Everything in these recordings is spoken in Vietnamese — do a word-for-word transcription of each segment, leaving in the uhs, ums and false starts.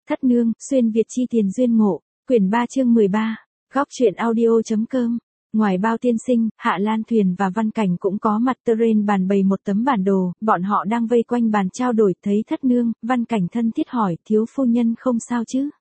Thất nương, xuyên Việt chi tiền duyên ngộ, quyển ba chương mười ba, góc truyện audio.com. Ngoài Bao tiên sinh, Hạ Lan Thuyền và Văn Cảnh cũng có mặt. Terrain bàn bày một tấm bản đồ, bọn họ đang vây quanh bàn trao đổi, thấy Thất nương, Văn Cảnh thân thiết hỏi, thiếu phu nhân không sao chứ?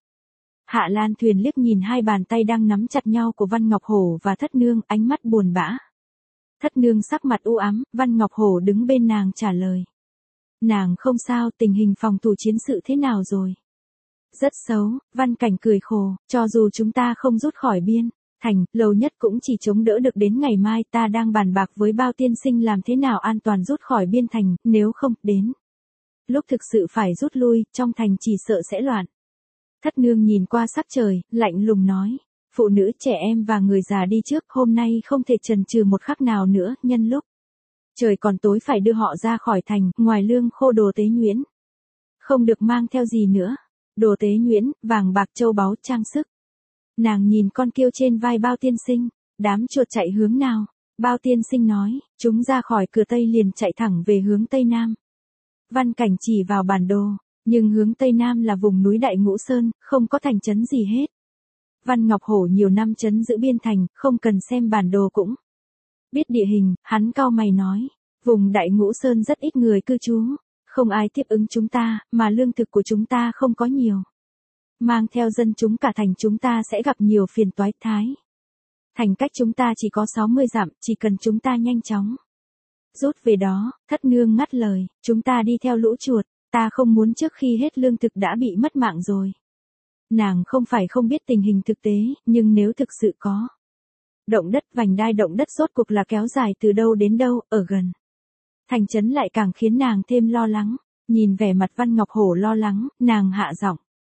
Hạ Lan Thuyền liếc nhìn hai bàn tay đang nắm chặt nhau của Văn Ngọc Hổ và Thất nương, ánh mắt buồn bã. Thất nương sắc mặt u ám, Văn Ngọc Hổ đứng bên nàng trả lời. Nàng không sao, tình hình phòng thủ chiến sự thế nào rồi? Rất xấu, Văn Cảnh cười khổ, cho dù chúng ta không rút khỏi biên thành, lâu nhất cũng chỉ chống đỡ được đến ngày mai. Ta đang bàn bạc với Bao tiên sinh làm thế nào an toàn rút khỏi biên thành, nếu không, đến lúc thực sự phải rút lui, trong thành chỉ sợ sẽ loạn. Thất nương nhìn qua sắc trời, lạnh lùng nói, phụ nữ, trẻ em và người già đi trước, hôm nay không thể chần chừ một khắc nào nữa, nhân lúc trời còn tối phải đưa họ ra khỏi thành, ngoài lương khô đồ tế nhuyễn, không được mang theo gì nữa. Đồ tế nhuyễn, vàng bạc châu báu, trang sức. Nàng nhìn con kiêu trên vai Bao tiên sinh, đám chuột chạy hướng nào? Bao tiên sinh nói, chúng ra khỏi cửa Tây liền chạy thẳng về hướng Tây Nam. Văn Cảnh chỉ vào bản đồ, nhưng hướng Tây Nam là vùng núi Đại Ngũ Sơn, không có thành trấn gì hết. Văn Ngọc Hổ nhiều năm trấn giữ biên thành, không cần xem bản đồ cũng biết địa hình. Hắn cau mày nói, vùng Đại Ngũ Sơn rất ít người cư trú. Không ai tiếp ứng chúng ta, mà lương thực của chúng ta không có nhiều. Mang theo dân chúng cả thành chúng ta sẽ gặp nhiều phiền toái. Thái thành cách chúng ta chỉ có sáu mươi dặm, chỉ cần chúng ta nhanh chóng rút về đó. Thất nương ngắt lời, chúng ta đi theo lũ chuột, ta không muốn trước khi hết lương thực đã bị mất mạng rồi. Nàng không phải không biết tình hình thực tế, nhưng nếu thực sự có động đất, vành đai động đất rốt cuộc là kéo dài từ đâu đến đâu, ở gần thành trấn lại càng khiến nàng thêm lo lắng. Nhìn vẻ mặt Văn Ngọc Hổ lo lắng, nàng hạ giọng.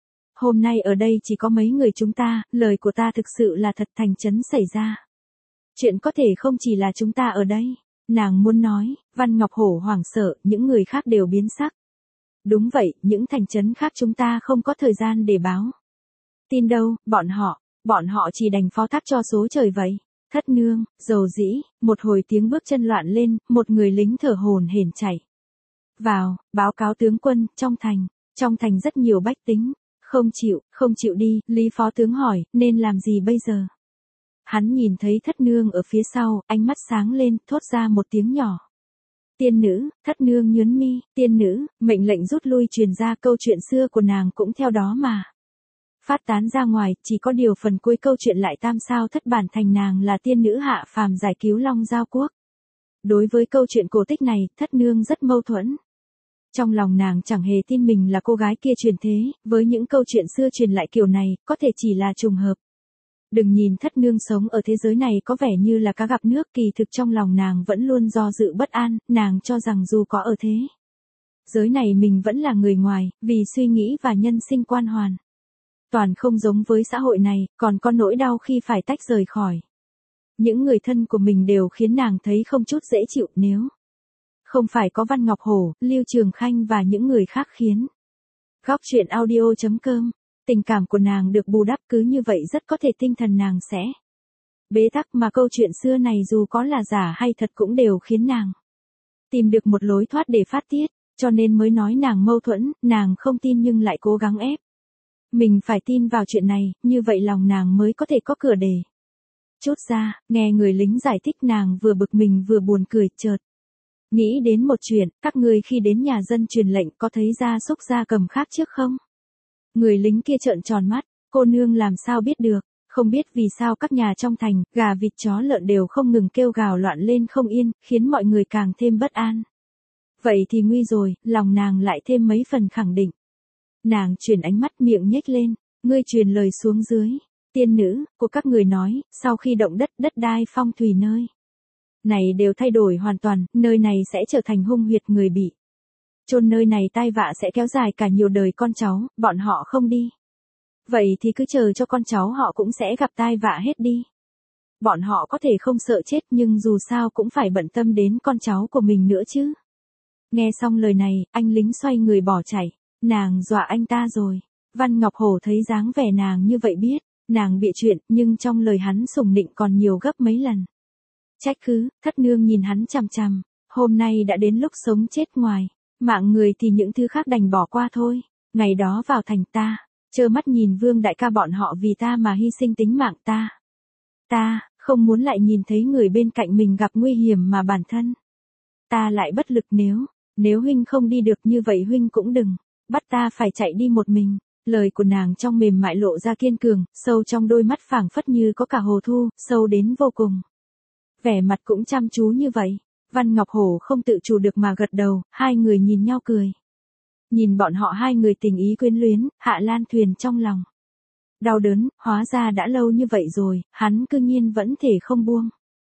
Hôm nay ở đây chỉ có mấy người chúng ta, lời của ta thực sự là thật. Thành trấn xảy ra chuyện có thể không chỉ là chúng ta ở đây. Nàng muốn nói, Văn Ngọc Hổ hoảng sợ, những người khác đều biến sắc. Đúng vậy, những thành trấn khác chúng ta không có thời gian để báo tin đâu, bọn họ, bọn họ chỉ đành phó thác cho số trời vậy. Thất nương, dầu dĩ, một hồi tiếng bước chân loạn lên, một người lính thở hổn hển chạy vào, báo cáo tướng quân, trong thành, trong thành rất nhiều bách tính, không chịu, không chịu đi. Lý phó tướng hỏi, nên làm gì bây giờ? Hắn nhìn thấy Thất nương ở phía sau, ánh mắt sáng lên, thốt ra một tiếng nhỏ. Tiên nữ. Thất nương nhướng mi, tiên nữ, mệnh lệnh rút lui truyền ra, câu chuyện xưa của nàng cũng theo đó mà phát tán ra ngoài, chỉ có điều phần cuối câu chuyện lại tam sao thất bản thành nàng là tiên nữ hạ phàm giải cứu Long Giao Quốc. Đối với câu chuyện cổ tích này, Thất nương rất mâu thuẫn. Trong lòng nàng chẳng hề tin mình là cô gái kia truyền thế, với những câu chuyện xưa truyền lại kiểu này, có thể chỉ là trùng hợp. Đừng nhìn Thất nương sống ở thế giới này có vẻ như là cá gặp nước, kỳ thực trong lòng nàng vẫn luôn do dự bất an. Nàng cho rằng dù có ở thế giới này mình vẫn là người ngoài, vì suy nghĩ và nhân sinh quan hoàn toàn không giống với xã hội này, còn có nỗi đau khi phải tách rời khỏi những người thân của mình đều khiến nàng thấy không chút dễ chịu. Nếu không phải có Văn Ngọc Hổ, Lưu Trường Khanh và những người khác khiến góc truyện audio.com, tình cảm của nàng được bù đắp, cứ như vậy rất có thể tinh thần nàng sẽ bế tắc. Mà câu chuyện xưa này dù có là giả hay thật cũng đều khiến nàng tìm được một lối thoát để phát tiết, cho nên mới nói nàng mâu thuẫn. Nàng không tin nhưng lại cố gắng ép mình phải tin vào chuyện này, như vậy lòng nàng mới có thể có cửa để chốt ra. Nghe người lính giải thích nàng vừa bực mình vừa buồn cười, chợt nghĩ đến một chuyện, các ngươi khi đến nhà dân truyền lệnh có thấy gia súc gia cầm khác trước không? Người lính kia trợn tròn mắt, cô nương làm sao biết được? Không biết vì sao các nhà trong thành, gà vịt chó lợn đều không ngừng kêu gào loạn lên không yên, khiến mọi người càng thêm bất an. Vậy thì nguy rồi, lòng nàng lại thêm mấy phần khẳng định. Nàng chuyển ánh mắt, miệng nhếch lên, ngươi truyền lời xuống dưới. Tiên nữ, của các người nói, sau khi động đất, đất đai phong thủy nơi này đều thay đổi hoàn toàn, nơi này sẽ trở thành hung huyệt, người bị chôn nơi này tai vạ sẽ kéo dài cả nhiều đời con cháu, bọn họ không đi. Vậy thì cứ chờ cho con cháu họ cũng sẽ gặp tai vạ hết đi. Bọn họ có thể không sợ chết nhưng dù sao cũng phải bận tâm đến con cháu của mình nữa chứ. Nghe xong lời này, anh lính xoay người bỏ chạy. Nàng dọa anh ta rồi. Văn Ngọc Hổ thấy dáng vẻ nàng như vậy biết nàng bịa chuyện, nhưng trong lời hắn sủng nịnh còn nhiều gấp mấy lần. Trách cứ. Thất nương nhìn hắn chằm chằm. Hôm nay đã đến lúc sống chết ngoài mạng người thì những thứ khác đành bỏ qua thôi. Ngày đó vào thành ta Trơ mắt nhìn Vương đại ca bọn họ vì ta mà hy sinh tính mạng ta. Ta, không muốn lại nhìn thấy người bên cạnh mình gặp nguy hiểm mà bản thân. Ta lại bất lực nếu, nếu huynh không đi được như vậy huynh cũng đừng, bắt ta phải chạy đi một mình. Lời của nàng trong mềm mại lộ ra kiên cường, sâu trong đôi mắt phảng phất như có cả hồ thu, sâu đến vô cùng. Vẻ mặt cũng chăm chú như vậy, Văn Ngọc Hổ không tự chủ được mà gật đầu, hai người nhìn nhau cười. Nhìn bọn họ hai người tình ý quyến luyến, Hạ Lan Thuyền trong lòng đau đớn, hóa ra đã lâu như vậy rồi, hắn cư nhiên vẫn thể không buông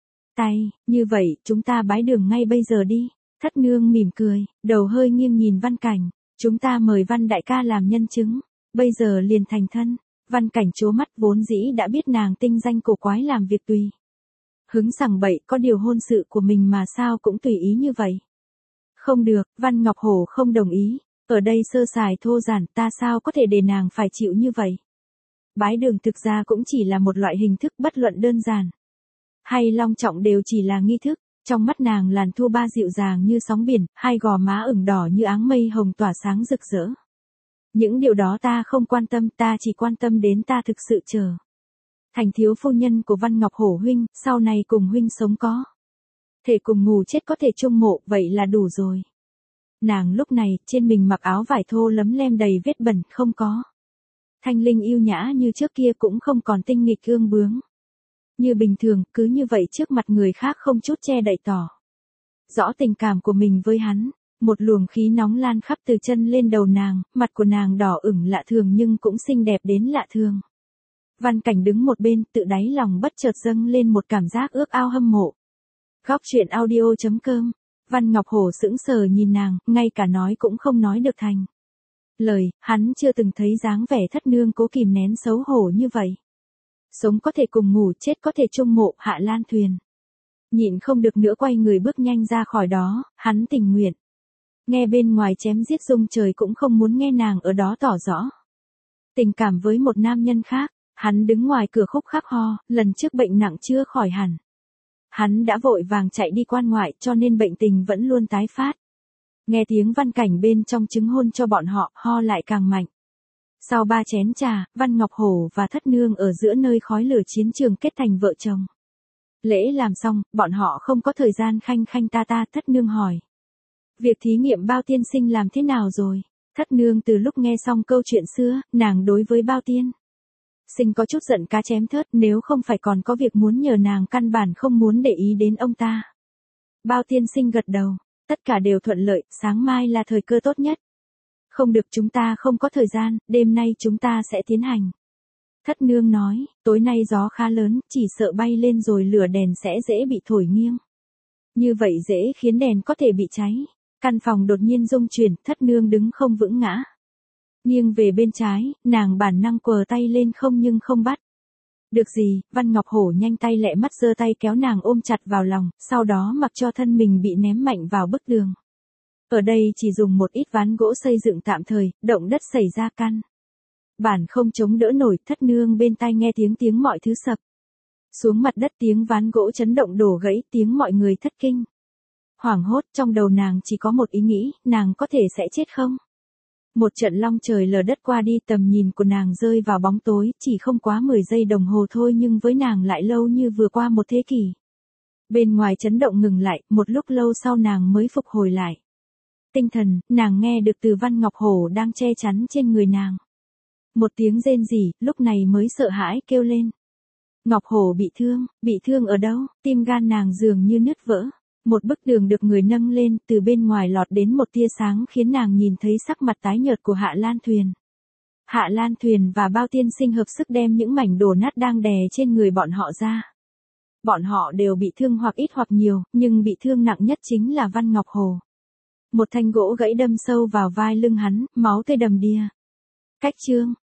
tay, như vậy, chúng ta bái đường ngay bây giờ đi. Thất nương mỉm cười, đầu hơi nghiêng nhìn Văn Cảnh, chúng ta mời Văn đại ca làm nhân chứng, bây giờ liền thành thân. Văn Cảnh trố mắt, vốn dĩ đã biết nàng tinh danh cổ quái làm việc tùy hứng sằng bậy, có điều hôn sự của mình mà sao cũng tùy ý như vậy. Không được, Văn Ngọc Hổ không đồng ý, ở đây sơ sài thô giản, ta sao có thể để nàng phải chịu như vậy. Bái đường thực ra cũng chỉ là một loại hình thức, bất luận đơn giản hay long trọng đều chỉ là nghi thức. Trong mắt nàng làn thu ba dịu dàng như sóng biển, hai gò má ửng đỏ như áng mây hồng tỏa sáng rực rỡ. Những điều đó ta không quan tâm, ta chỉ quan tâm đến ta thực sự chờ thành thiếu phu nhân của Văn Ngọc Hổ huynh, sau này cùng huynh sống có thể cùng ngủ chết có thể chung mộ, vậy là đủ rồi. Nàng lúc này, trên mình mặc áo vải thô lấm lem đầy vết bẩn, không có thanh linh yêu nhã như trước kia, cũng không còn tinh nghịch ương bướng như bình thường, cứ như vậy trước mặt người khác không chút che đậy tỏ rõ tình cảm của mình với hắn. Một luồng khí nóng lan khắp từ chân lên đầu nàng, mặt của nàng đỏ ửng lạ thường nhưng cũng xinh đẹp đến lạ thường. Văn Cảnh đứng một bên, tự đáy lòng bất chợt dâng lên một cảm giác ước ao hâm mộ. Góc truyện audio chấm com. Văn Ngọc Hổ sững sờ nhìn nàng, ngay cả nói cũng không nói được thành lời, hắn chưa từng thấy dáng vẻ thất nương cố kìm nén xấu hổ như vậy. Sống có thể cùng ngủ, chết có thể chung mộ, Hạ Lan Thuyền nhịn không được nữa quay người bước nhanh ra khỏi đó, hắn tình nguyện nghe bên ngoài chém giết rung trời cũng không muốn nghe nàng ở đó tỏ rõ tình cảm với một nam nhân khác. Hắn đứng ngoài cửa khúc khắc ho, lần trước bệnh nặng chưa khỏi hẳn. Hắn đã vội vàng chạy đi quan ngoại cho nên bệnh tình vẫn luôn tái phát. Nghe tiếng Văn Cảnh bên trong chứng hôn cho bọn họ, ho lại càng mạnh. Sau ba chén trà, Văn Ngọc Hổ và Thất Nương ở giữa nơi khói lửa chiến trường kết thành vợ chồng. Lễ làm xong, bọn họ không có thời gian khanh khanh ta ta. Thất Nương hỏi: việc thí nghiệm Bao tiên sinh làm thế nào rồi? Thất Nương từ lúc nghe xong câu chuyện xưa, nàng đối với Bao tiên sinh có chút giận cá chém thớt, nếu không phải còn có việc muốn nhờ nàng, căn bản không muốn để ý đến ông ta. Bao tiên sinh gật đầu, tất cả đều thuận lợi, sáng mai là thời cơ tốt nhất. Không được, chúng ta không có thời gian, đêm nay chúng ta sẽ tiến hành. Thất Nương nói, tối nay gió khá lớn, chỉ sợ bay lên rồi lửa đèn sẽ dễ bị thổi nghiêng. Như vậy dễ khiến đèn có thể bị cháy. Căn phòng đột nhiên rung chuyển, Thất Nương đứng không vững ngã nghiêng về bên trái, nàng bản năng quờ tay lên không nhưng không bắt được gì. Văn Ngọc Hổ nhanh tay lẹ mắt giơ tay kéo nàng ôm chặt vào lòng, sau đó mặc cho thân mình bị ném mạnh vào bức tường. Ở đây chỉ dùng một ít ván gỗ xây dựng tạm thời, động đất xảy ra căn bản không chống đỡ nổi. Thất Nương bên tai nghe tiếng tiếng mọi thứ sập xuống mặt đất, tiếng ván gỗ chấn động đổ gãy, tiếng mọi người thất kinh hoảng hốt. Trong đầu nàng chỉ có một ý nghĩ, nàng có thể sẽ chết không? Một trận long trời lở đất qua đi, tầm nhìn của nàng rơi vào bóng tối, chỉ không quá mười giây đồng hồ thôi nhưng với nàng lại lâu như vừa qua một thế kỷ. Bên ngoài chấn động ngừng lại, một lúc lâu sau nàng mới phục hồi lại tinh thần, nàng nghe được từ Văn Ngọc Hổ đang che chắn trên người nàng một tiếng rên rỉ, lúc này mới sợ hãi kêu lên: Ngọc Hổ bị thương, bị thương ở đâu? Tim gan nàng dường như nứt vỡ. Một bức tường được người nâng lên, từ bên ngoài lọt đến một tia sáng khiến nàng nhìn thấy sắc mặt tái nhợt của Hạ Lan Thuyền. Hạ Lan Thuyền và Bao tiên sinh hợp sức đem những mảnh đổ nát đang đè trên người bọn họ ra. Bọn họ đều bị thương hoặc ít hoặc nhiều, nhưng bị thương nặng nhất chính là Văn Ngọc Hổ. Một thanh gỗ gãy đâm sâu vào vai lưng hắn, máu tươi đầm đìa. Cách chương